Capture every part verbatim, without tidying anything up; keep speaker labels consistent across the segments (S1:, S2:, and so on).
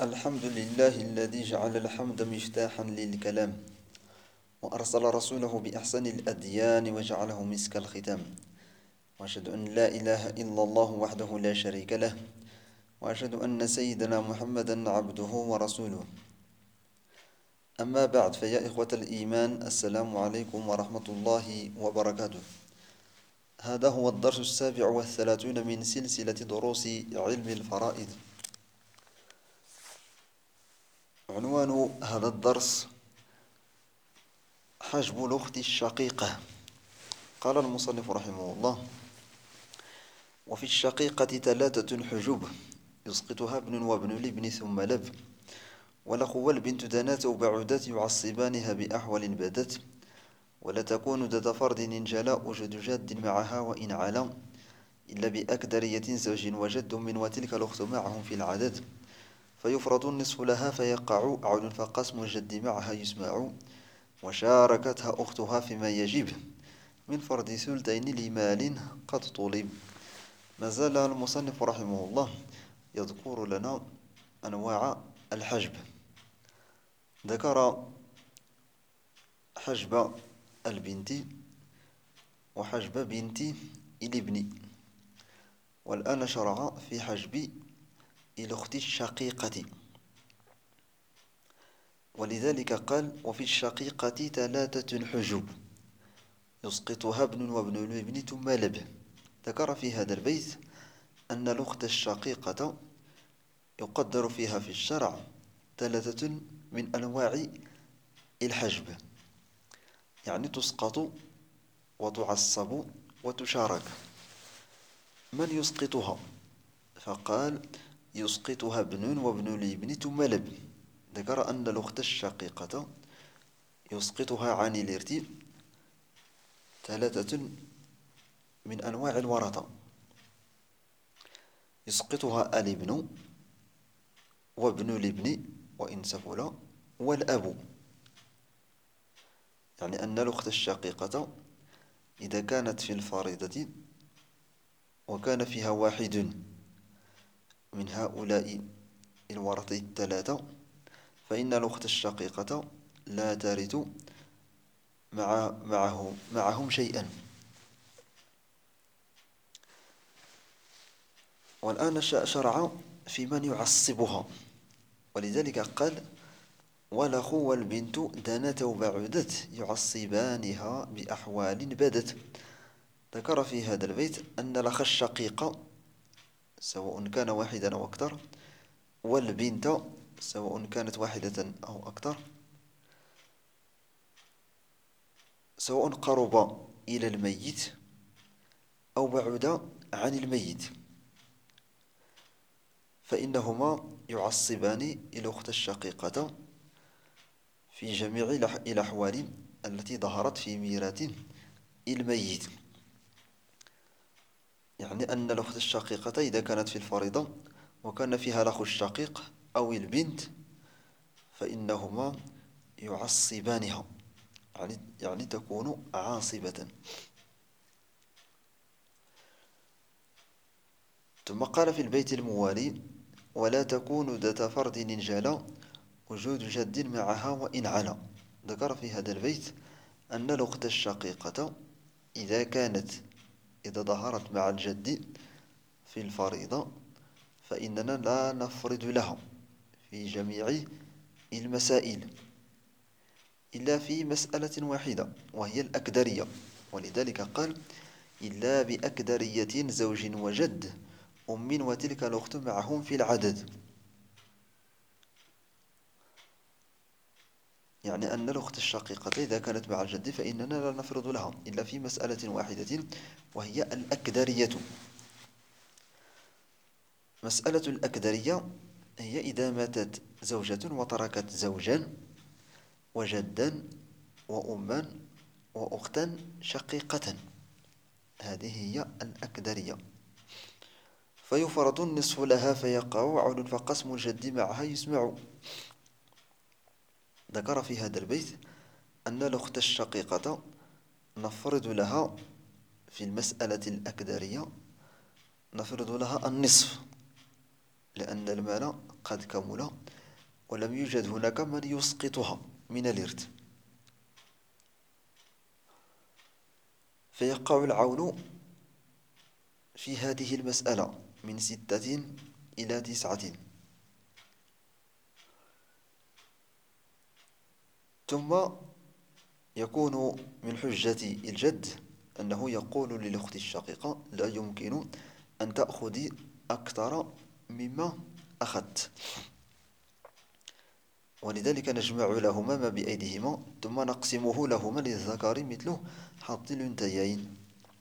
S1: الحمد لله الذي جعل الحمد مفتاحا للكلام، وأرسل رسوله بأحسن الأديان وجعله مسك الختام. وأشهد أن لا إله إلا الله وحده لا شريك له، وأشهد أن سيدنا محمدا عبده ورسوله. أما بعد، فيا إخوة الإيمان، السلام عليكم ورحمة الله وبركاته. هذا هو الدرس السابع والثلاثون من سلسلة دروس علم الفرائض. عنوان هذا الدرس: حجب الأخت الشقيقة. قال المصنف رحمه الله: وفي الشقيقة ثلاثة حجوب يسقطها ابن وابن الابن ثم لب، والأخ والبنت دنات وبعدات يعصبانها بأحول بدت، ولا تكون ذات فرد إن جلا وجد جاد معها وإن علا، إلا بأكدرية زوج وجد من وتلك الأخت معهم في العدد، فيفرض النصف لها فيقع عود فقسم الجد معها يسمع، وشاركتها أختها فيما يجب من فرض ثلثين لمال قد طلب. ما زال المصنف رحمه الله يذكر لنا أنواع الحجب. ذكر حجب البنت وحجب بنت الابن، والآن شرع في حجب الأخت الشقيقة، ولذلك قال: وفي الشقيقة ثلاثة حجب يسقطها ابن وابن الابن ثم لب. ذكر في هذا البيت أن الأخت الشقيقة يقدر فيها في الشرع ثلاثة من أنواع الحجب، يعني تسقط وتعصب وتشارك. من يسقطها؟ فقال: يسقطها ابن وابن الابن ثم لب. ذكر أن الأخت الشقيقة يسقطها عن الإرث ثلاثة من أنواع الورثة: يسقطها الابن وابن الابن وإن سفل، والأب. يعني أن الأخت الشقيقة إذا كانت في الفريضة وكان فيها واحد من هؤلاء الورثة الثلاثة، فإن الأخت الشقيقة لا ترث مع معه معهم شيئا. والآن شرع في من يعصبها، ولذلك قال: والأخ والبنت دنت وبعدت يعصبانها بأحوال بدت. ذكر في هذا البيت أن الأخ الشقيق سواء كان واحدا أو أكثر، والبنت سواء كانت واحدة أو أكثر، سواء قرب إلى الميت أو بعد عن الميت، فإنهما يعصبان الأخت الشقيقة في جميع الأحوال التي ظهرت في ميراث الميت. يعني أن الأخت الشقيقة إذا كانت في الفريضة وكان فيها الأخ الشقيق أو البنت، فإنهما يعصبانها، يعني, يعني تكون عاصبة. ثم قال في البيت الموالي: ولا تكون ذات فرد إن جلا وجود جد معها وإن علا. ذكر في هذا البيت أن الأخت الشقيقة إذا كانت إذا ظهرت مع الجد في الفريضة فإننا لا نفرض لها في جميع المسائل إلا في مسألة واحدة، وهي الأكدرية. ولذلك قال: إلا بأكدرية زوج وجد أم وتلك الأخت معهم في العدد. يعني أن الأخت الشقيقة إذا كانت مع الجد فإننا لا نفرض لها إلا في مسألة واحدة، وهي الأكدرية. مسألة الأكدرية هي إذا ماتت زوجة وتركت زوجا وجدا وأما وأختا شقيقة، هذه هي الأكدرية. فيفرض النصف لها فيقع عود فقسم الجد معها يسمع. ذكر في هذا البيت أن الأخت الشقيقة نفرض لها في المسألة الأكدرية نفرض لها النصف، لأن المال قد كمل ولم يوجد هناك من يسقطها من الإرث، فيقع العول في هذه المسألة من ستة إلى تسعة. ثم يكون من حجة الجد أنه يقول للأخت الشقيقة: لا يمكن أن تأخذي أكثر مما أخذت، ولذلك نجمع لهما ما بأيديهما ثم نقسمه لهما للذكر مثل حظ الأنثيين.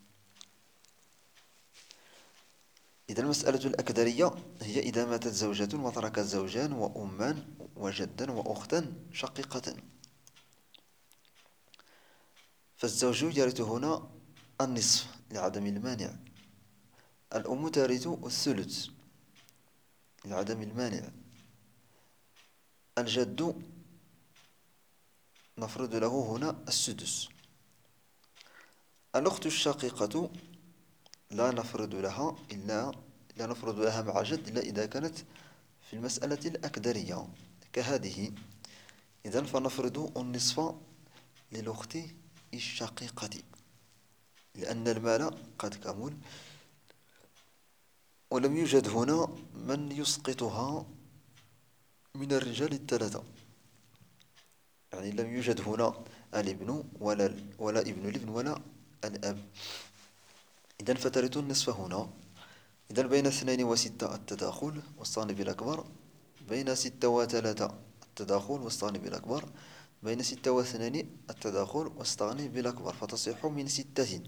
S1: إذا المسألة الأكدرية هي إذا ماتت زوجة وتركت زوجان وأمان وجدا وأختا شقيقة، فالزوج يرث هنا النصف لعدم المانع، الأم ترث الثلث لعدم المانع، الجد نفرض له هنا السدس، الأخت الشقيقة لا نفرض لها إلا لا نفرض لها مع جد إلا إذا كانت في المسألة الأكدرية كهذه. إذن فنفرض النصف للأخت الشقيقة لأن المال قد كمل ولم يوجد هنا من يسقطها من الرجال الثلاثة، يعني لم يوجد هنا الابن ولا ولا ابن الابن ولا الأب. إذن فترث النصف هنا. إذن بين اثنين وستة التداخل والصانب الأكبر، بين ستة وثلاثة التداخل والصانب الأكبر، بين ستة واثنين التداخل والصانب الأكبر، فتصح من ستة.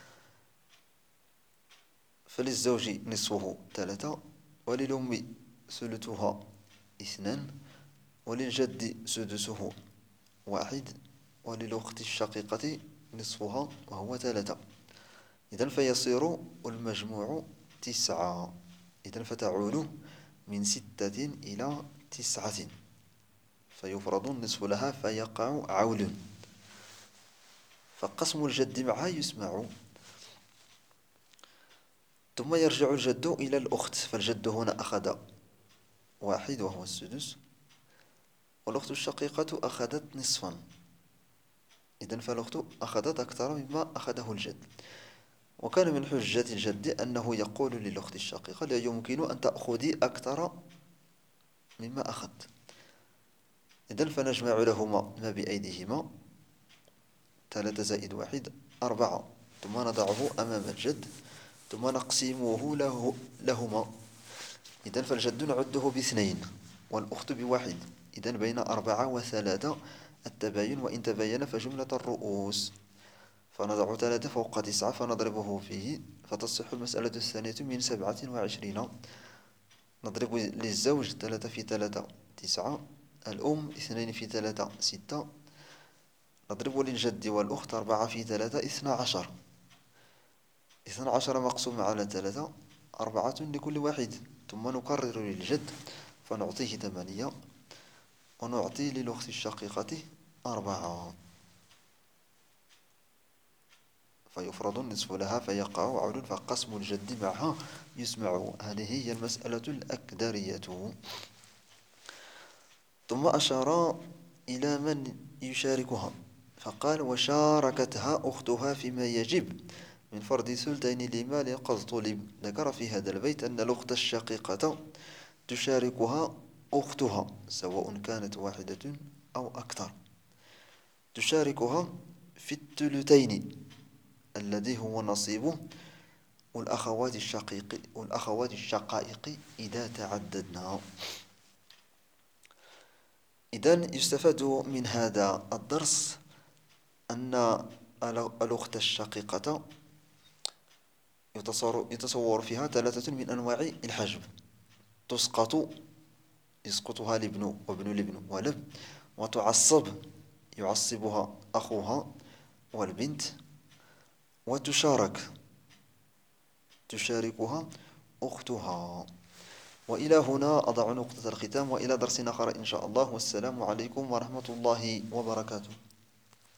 S1: فللزوج نصفه ثلاثة، وللأم ثلثها اثنان، وللجد سدسه واحد، وللأخت الشقيقة نصفها وهو ثلاثة. إذن فيصير المجموع تسعة. إذن فتعود من ستة إلى تسعة، فيفرض النصف لها فيقع عول، فقسم الجد معها يسمع. ثم يرجع الجد إلى الأخت، فالجد هنا أخذ واحد وهو السدس، والأخت الشقيقة أخذت نصفا. إذن فالأخت أخذت أكثر مما أخذه الجد. وكان من حجة الجد أنه يقول للأخت الشقيقة: لا يمكن أن تأخذي أكثر مما أخذت. إذن فنجمع لهما ما بأيديهما، ثلاثة زائد واحد أربعة، ثم نضعه أمام الجد ثم نقسمه له لهما. إذن فالجد نعده باثنين والأخت بواحد. إذن بين أربعة وثلاثة التباين، وإن تبين فجملة الرؤوس، فنضع ثلاثة فوق تسعة فنضربه فيه فتصح المسألة الثانية من سبعة وعشرين. نضرب للزوج ثلاثة في ثلاثة تسعة، الأم اثنين في ثلاثة ستة، نضرب للجد والأخت أربعة في ثلاثة اثنا عشر، اثنا عشر مقسوم على ثلاثة أربعة لكل واحد، ثم نكرر للجد فنعطيه ثمانية ونعطي للأخت الشقيقة أربعة، فيفرض النصف لها فيقع عول، فقسم الجد معها يسمع. هذه هي المسألة الأكدرية. ثم أشار إلى من يشاركها فقال: وشاركتها أختها فيما يجب من فرض ثلثين لمال قد طلب. ذكر في هذا البيت أن الأخت الشقيقة تشاركها أختها سواء كانت واحدة أو أكثر، تشاركها في الثلثين الذي هو نصيب والأخوات الشقيق والأخوات الشقائق إذا تعددنا. إذن يستفاد من هذا الدرس أن الأخت الشقيقة يتصور فيها ثلاثة من أنواع الحجب: تسقط يسقطها الابن وابن الابن ولب، وتعصب يعصبها أخوها والبنت، وتشارك تشاركها أختها. وإلى هنا أضع نقطة الختام، وإلى درس آخر إن شاء الله، والسلام عليكم ورحمة الله وبركاته.